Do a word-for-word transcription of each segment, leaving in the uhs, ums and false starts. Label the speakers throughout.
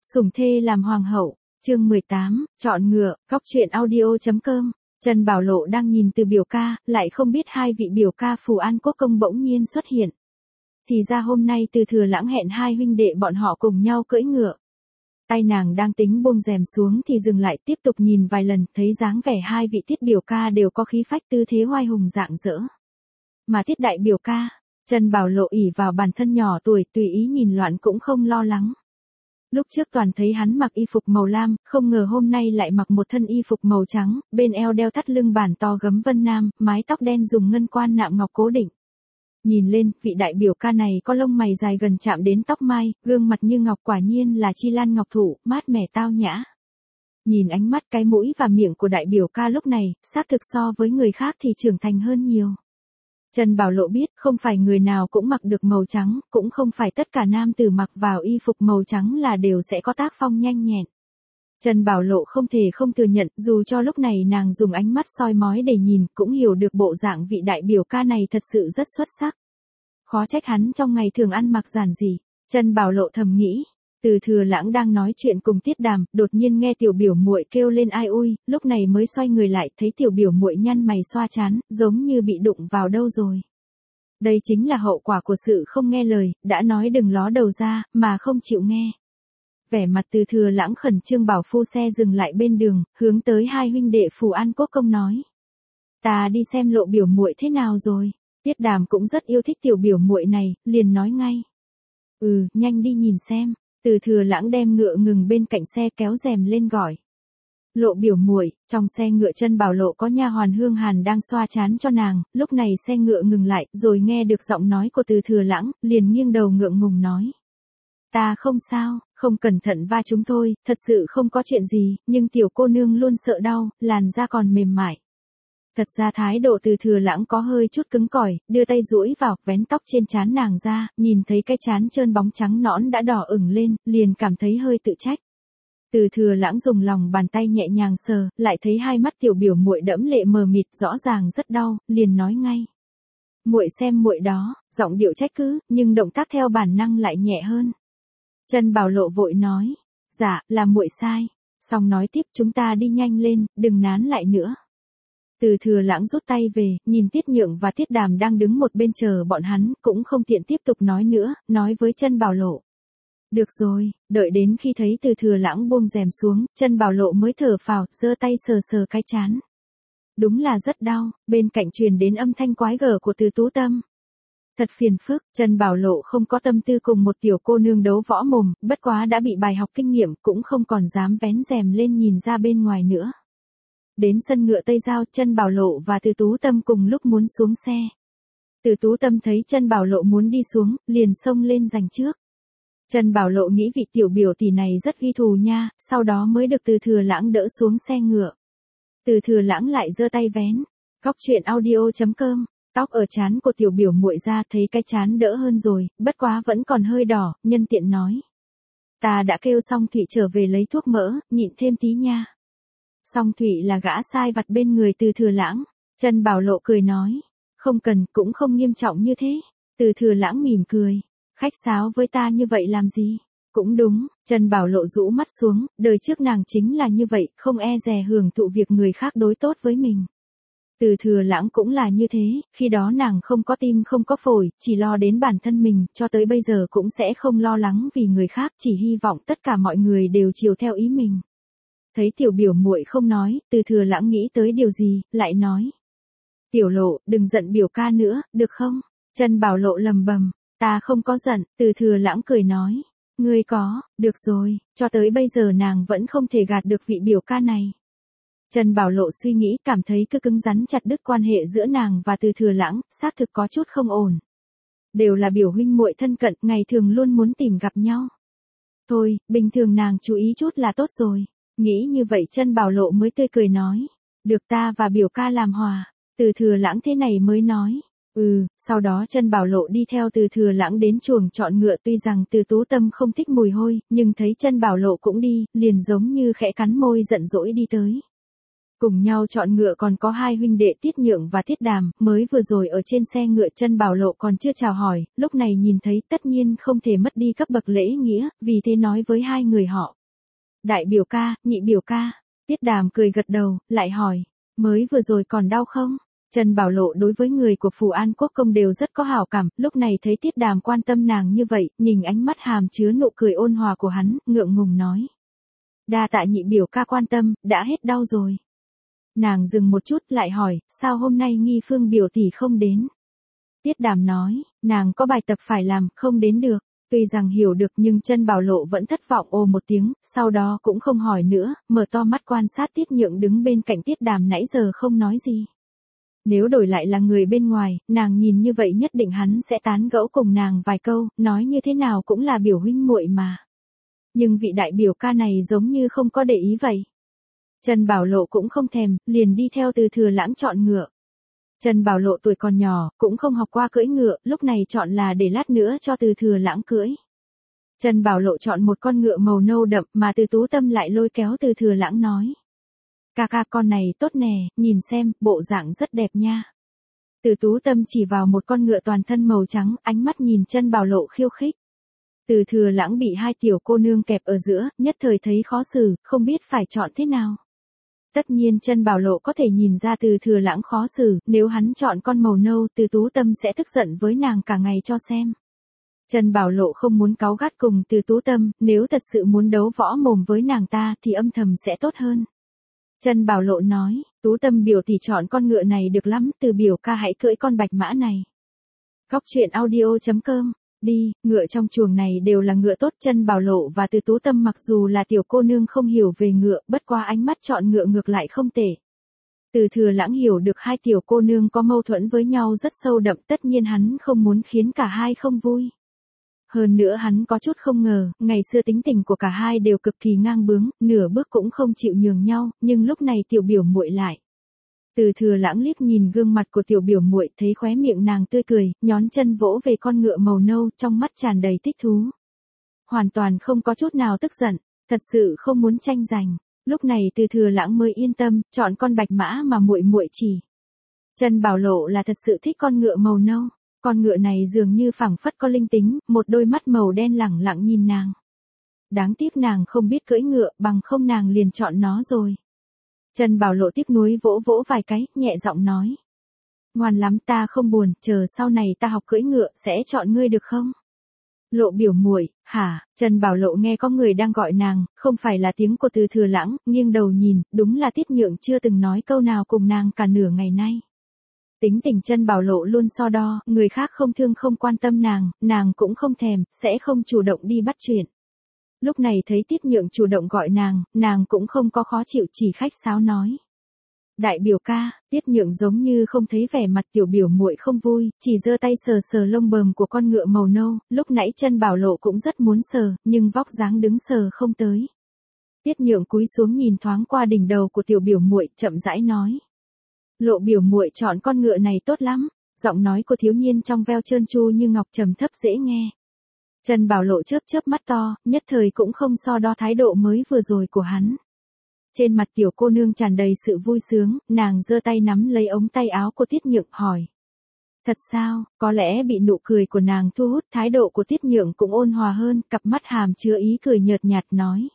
Speaker 1: Sủng thê làm hoàng hậu, chương mười tám, chọn ngựa, góc truyện audio.com. Trần Bảo Lộ đang nhìn từ biểu ca, lại không biết hai vị biểu ca Phù An Quốc công bỗng nhiên xuất hiện. Thì ra hôm nay Từ Thừa Lãng hẹn hai huynh đệ bọn họ cùng nhau cưỡi ngựa. Tay nàng đang tính buông rèm xuống thì dừng lại tiếp tục nhìn vài lần, thấy dáng vẻ hai vị Tiết biểu ca đều có khí phách tư thế oai hùng rạng rỡ. Mà Tiết đại biểu ca, Trần Bảo Lộ ỷ vào bản thân nhỏ tuổi tùy ý nhìn loạn cũng không lo lắng. Lúc trước toàn thấy hắn mặc y phục màu lam, không ngờ hôm nay lại mặc một thân y phục màu trắng, bên eo đeo thắt lưng bản to gấm vân nam, mái tóc đen dùng ngân quan nạm ngọc cố định. Nhìn lên, vị đại biểu ca này có lông mày dài gần chạm đến tóc mai, gương mặt như ngọc quả nhiên là chi lan ngọc thụ, mát mẻ tao nhã. Nhìn ánh mắt, cái mũi và miệng của đại biểu ca lúc này, xác thực so với người khác thì trưởng thành hơn nhiều. Trần Bảo Lộ biết, không phải người nào cũng mặc được màu trắng, cũng không phải tất cả nam tử mặc vào y phục màu trắng là đều sẽ có tác phong nhanh nhẹn. Trần Bảo Lộ không thể không thừa nhận, dù cho lúc này nàng dùng ánh mắt soi mói để nhìn, cũng hiểu được bộ dạng vị đại biểu ca này thật sự rất xuất sắc. Khó trách hắn trong ngày thường ăn mặc giản dị. Trần Bảo Lộ thầm nghĩ. Từ Thừa Lãng đang nói chuyện cùng Tiết Đàm, đột nhiên nghe tiểu biểu muội kêu lên ai ui, lúc này mới xoay người lại, thấy tiểu biểu muội nhăn mày xoa trán, giống như bị đụng vào đâu rồi. Đây chính là hậu quả của sự không nghe lời, đã nói đừng ló đầu ra, mà không chịu nghe. Vẻ mặt Từ Thừa Lãng khẩn trương bảo phu xe dừng lại bên đường, hướng tới hai huynh đệ Phù An Quốc công nói: "Ta đi xem Lộ biểu muội thế nào rồi." Tiết Đàm cũng rất yêu thích tiểu biểu muội này, liền nói ngay: "Ừ, nhanh đi nhìn xem." Từ Thừa Lãng đem ngựa ngừng bên cạnh xe kéo rèm lên gọi: "Lộ biểu muội." Trong xe ngựa Trần Bảo Lộ có nha hoàn Hương Hàn đang xoa trán cho nàng, lúc này xe ngựa ngừng lại, rồi nghe được giọng nói của Từ Thừa Lãng, liền nghiêng đầu ngượng ngùng nói: "Ta không sao, không cẩn thận va chúng thôi, thật sự không có chuyện gì, nhưng tiểu cô nương luôn sợ đau, làn da còn mềm mại." Thật ra thái độ Từ Thừa Lãng có hơi chút cứng cỏi, đưa tay duỗi vào, vén tóc trên trán nàng ra, nhìn thấy cái trán trơn bóng trắng nõn đã đỏ ửng lên, liền cảm thấy hơi tự trách. Từ Thừa Lãng dùng lòng bàn tay nhẹ nhàng sờ, lại thấy hai mắt tiểu biểu muội đẫm lệ mờ mịt, rõ ràng rất đau, liền nói ngay: "Muội xem muội đó." Giọng điệu trách cứ, nhưng động tác theo bản năng lại nhẹ hơn. Trần Bảo Lộ vội nói: "Dạ, là muội sai." Xong nói tiếp: "Chúng ta đi nhanh lên, đừng nán lại nữa." Từ Thừa Lãng rút tay về, nhìn Tiết Nhượng và Tiết Đàm đang đứng một bên chờ bọn hắn, cũng không tiện tiếp tục nói nữa, nói với Trần Bảo Lộ: "Được rồi." Đợi đến khi thấy Từ Thừa Lãng buông rèm xuống, Trần Bảo Lộ mới thở phào, giơ tay sờ sờ cái trán. Đúng là rất đau, bên cạnh truyền đến âm thanh quái gở của Từ Tú Tâm. Thật phiền phức, Trần Bảo Lộ không có tâm tư cùng một tiểu cô nương đấu võ mồm, bất quá đã bị bài học kinh nghiệm, cũng không còn dám vén rèm lên nhìn ra bên ngoài nữa. Đến sân ngựa Tây Giao, Trần Bảo Lộ và Từ Tú Tâm cùng lúc muốn xuống xe. Từ Tú Tâm thấy Trần Bảo Lộ muốn đi xuống, liền xông lên giành trước. Trần Bảo Lộ nghĩ vị tiểu biểu tỷ này rất ghi thù nha, sau đó mới được Từ Thừa Lãng đỡ xuống xe ngựa. Từ Thừa Lãng lại giơ tay vén. Góc truyện audio.com. Tóc ở trán của tiểu biểu muội ra, thấy cái trán đỡ hơn rồi, bất quá vẫn còn hơi đỏ, nhân tiện nói: "Ta đã kêu Song Thụy trở về lấy thuốc mỡ, nhịn thêm tí nha." Song Thụy là gã sai vặt bên người Từ Thừa Lãng. Trần Bảo Lộ cười nói: "Không cần, cũng không nghiêm trọng như thế." Từ Thừa Lãng mỉm cười: "Khách sáo với ta như vậy làm gì?" Cũng đúng, Trần Bảo Lộ rũ mắt xuống, đời trước nàng chính là như vậy, không e dè hưởng thụ việc người khác đối tốt với mình. Từ Thừa Lãng cũng là như thế, khi đó nàng không có tim không có phổi, chỉ lo đến bản thân mình, cho tới bây giờ cũng sẽ không lo lắng vì người khác, chỉ hy vọng tất cả mọi người đều chiều theo ý mình. Thấy tiểu biểu muội không nói, Từ Thừa Lãng nghĩ tới điều gì, lại nói: "Tiểu Lộ, đừng giận biểu ca nữa, được không?" Trần Bảo Lộ lầm bầm: "Ta không có giận." Từ Thừa Lãng cười nói: "Ngươi có, được rồi." Cho tới bây giờ nàng vẫn không thể gạt được vị biểu ca này. Trần Bảo Lộ suy nghĩ, cảm thấy cứ cứng rắn chặt đứt quan hệ giữa nàng và Từ Thừa Lãng, xác thực có chút không ổn. Đều là biểu huynh muội thân cận, ngày thường luôn muốn tìm gặp nhau. Thôi, bình thường nàng chú ý chút là tốt rồi. Nghĩ như vậy Trần Bảo Lộ mới tươi cười nói: "Được, ta và biểu ca làm hòa." Từ Thừa Lãng thế này mới nói: "Ừ." Sau đó Trần Bảo Lộ đi theo Từ Thừa Lãng đến chuồng chọn ngựa, tuy rằng Từ Tú Tâm không thích mùi hôi, nhưng thấy Trần Bảo Lộ cũng đi, liền giống như khẽ cắn môi giận dỗi đi tới. Cùng nhau chọn ngựa còn có hai huynh đệ Tiết Nhượng và Tiết Đàm, mới vừa rồi ở trên xe ngựa Chân Bảo Lộ còn chưa chào hỏi, lúc này nhìn thấy tất nhiên không thể mất đi cấp bậc lễ nghĩa, vì thế nói với hai người họ. Đại biểu ca, nhị biểu ca. Tiết Đàm cười gật đầu, lại hỏi, mới vừa rồi còn đau không? Chân Bảo Lộ đối với người của Phù An Quốc công đều rất có hảo cảm, lúc này thấy Tiết Đàm quan tâm nàng như vậy, nhìn ánh mắt hàm chứa nụ cười ôn hòa của hắn, ngượng ngùng nói. Đa tạ nhị biểu ca quan tâm, đã hết đau rồi. Nàng dừng một chút lại hỏi, sao hôm nay Nghi Phương biểu tỷ không đến? Tiết Đàm nói, nàng có bài tập phải làm, không đến được. Tuy rằng hiểu được nhưng Chân Bảo Lộ vẫn thất vọng ồ một tiếng, sau đó cũng không hỏi nữa, mở to mắt quan sát Tiết Nhượng đứng bên cạnh Tiết Đàm nãy giờ không nói gì. Nếu đổi lại là người bên ngoài, nàng nhìn như vậy nhất định hắn sẽ tán gẫu cùng nàng vài câu, nói như thế nào cũng là biểu huynh muội mà. Nhưng vị đại biểu ca này giống như không có để ý vậy. Chân Bảo Lộ cũng không thèm, liền đi theo Từ Thừa Lãng chọn ngựa. Chân Bảo Lộ tuổi còn nhỏ, cũng không học qua cưỡi ngựa, lúc này chọn là để lát nữa cho Từ Thừa Lãng cưỡi. Chân Bảo Lộ chọn một con ngựa màu nâu đậm mà Từ Tú Tâm lại lôi kéo Từ Thừa Lãng nói. Ca ca con này tốt nè, nhìn xem, bộ dạng rất đẹp nha. Từ Tú Tâm chỉ vào một con ngựa toàn thân màu trắng, ánh mắt nhìn Chân Bảo Lộ khiêu khích. Từ Thừa Lãng bị hai tiểu cô nương kẹp ở giữa, nhất thời thấy khó xử, không biết phải chọn thế nào. Tất nhiên Chân Bảo Lộ có thể nhìn ra Từ Thừa Lãng khó xử, nếu hắn chọn con màu nâu, Từ Tú Tâm sẽ tức giận với nàng cả ngày cho xem. Chân Bảo Lộ không muốn cáu gắt cùng Từ Tú Tâm, nếu thật sự muốn đấu võ mồm với nàng ta thì âm thầm sẽ tốt hơn. Chân Bảo Lộ nói, Tú Tâm biểu tỷ chọn con ngựa này được lắm, Từ biểu ca hãy cưỡi con bạch mã này. Góc truyện audio chấm com. Đi, ngựa trong chuồng này đều là ngựa tốt. Chân Bảo Lộ và Từ Tú Tâm mặc dù là tiểu cô nương không hiểu về ngựa, bất qua ánh mắt chọn ngựa ngược lại không tệ. Từ Thừa Lãng hiểu được hai tiểu cô nương có mâu thuẫn với nhau rất sâu đậm, tất nhiên hắn không muốn khiến cả hai không vui. Hơn nữa hắn có chút không ngờ, ngày xưa tính tình của cả hai đều cực kỳ ngang bướng, nửa bước cũng không chịu nhường nhau, nhưng lúc này tiểu biểu muội lại. Từ Thừa Lãng liếc nhìn gương mặt của tiểu biểu muội, thấy khóe miệng nàng tươi cười, nhón chân vỗ về con ngựa màu nâu, trong mắt tràn đầy thích thú. Hoàn toàn không có chút nào tức giận, thật sự không muốn tranh giành. Lúc này Từ Thừa Lãng mới yên tâm, chọn con bạch mã mà muội muội chỉ. Chân Bảo Lộ là thật sự thích con ngựa màu nâu, con ngựa này dường như phảng phất có linh tính, một đôi mắt màu đen lẳng lặng nhìn nàng. Đáng tiếc nàng không biết cưỡi ngựa, bằng không nàng liền chọn nó rồi. Chân Bảo Lộ tiếc nuối vỗ vỗ vài cái, nhẹ giọng nói. Ngoan lắm, ta không buồn, chờ sau này ta học cưỡi ngựa, sẽ chọn ngươi được không? Lộ biểu muội, hả? Chân Bảo Lộ nghe có người đang gọi nàng, không phải là tiếng của Từ Thừa Lãng, nghiêng đầu nhìn, đúng là Tiết Nhượng chưa từng nói câu nào cùng nàng cả nửa ngày nay. Tính tình Chân Bảo Lộ luôn so đo, người khác không thương không quan tâm nàng, nàng cũng không thèm, sẽ không chủ động đi bắt chuyện. Lúc này thấy Tiết Nhượng chủ động gọi nàng, nàng cũng không có khó chịu, chỉ khách sáo nói. Đại biểu ca. Tiết Nhượng giống như không thấy vẻ mặt tiểu biểu muội không vui, chỉ giơ tay sờ sờ lông bờm của con ngựa màu nâu, lúc nãy Chân Bảo Lộ cũng rất muốn sờ, nhưng vóc dáng đứng sờ không tới. Tiết Nhượng cúi xuống nhìn thoáng qua đỉnh đầu của tiểu biểu muội, chậm rãi nói. Lộ biểu muội chọn con ngựa này tốt lắm, giọng nói của thiếu niên trong veo trơn tru như ngọc trầm thấp dễ nghe. Chân Bảo Lộ chớp chớp mắt to, nhất thời cũng không so đo thái độ mới vừa rồi của hắn. Trên mặt tiểu cô nương tràn đầy sự vui sướng, nàng giơ tay nắm lấy ống tay áo của Tiết Nhượng hỏi. Thật sao? Có lẽ bị nụ cười của nàng thu hút, thái độ của Tiết Nhượng cũng ôn hòa hơn, cặp mắt hàm chứa ý cười nhợt nhạt nói.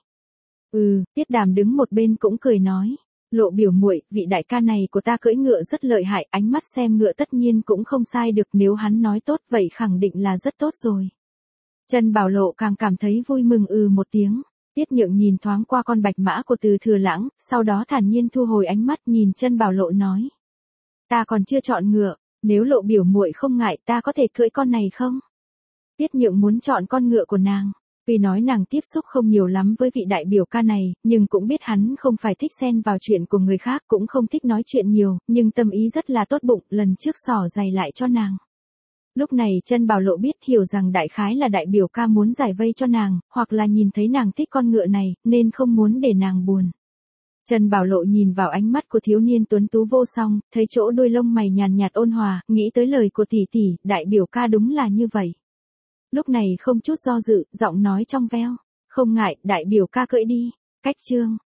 Speaker 1: Ừ, Tiết Đàm đứng một bên cũng cười nói. Lộ biểu muội, vị đại ca này của ta cưỡi ngựa rất lợi hại, ánh mắt xem ngựa tất nhiên cũng không sai được, nếu hắn nói tốt vậy khẳng định là rất tốt rồi. Chân Bảo Lộ càng cảm thấy vui mừng ừ một tiếng. Tiết Nhượng nhìn thoáng qua con bạch mã của Từ Thừa Lãng, sau đó thản nhiên thu hồi ánh mắt nhìn Chân Bảo Lộ nói. Ta còn chưa chọn ngựa, nếu Lộ biểu muội không ngại ta có thể cưỡi con này không? Tiết Nhượng muốn chọn con ngựa của nàng. Vì nói nàng tiếp xúc không nhiều lắm với vị đại biểu ca này, nhưng cũng biết hắn không phải thích xen vào chuyện của người khác, cũng không thích nói chuyện nhiều, nhưng tâm ý rất là tốt bụng, lần trước xỏ giày lại cho nàng. Lúc này Chân Bảo Lộ biết hiểu rằng đại khái là đại biểu ca muốn giải vây cho nàng, hoặc là nhìn thấy nàng thích con ngựa này, nên không muốn để nàng buồn. Chân Bảo Lộ nhìn vào ánh mắt của thiếu niên tuấn tú vô song, thấy chỗ đuôi lông mày nhàn nhạt ôn hòa, nghĩ tới lời của tỷ tỷ, đại biểu ca đúng là như vậy. Lúc này không chút do dự, giọng nói trong veo. Không ngại, đại biểu ca cưỡi đi. Cách chương.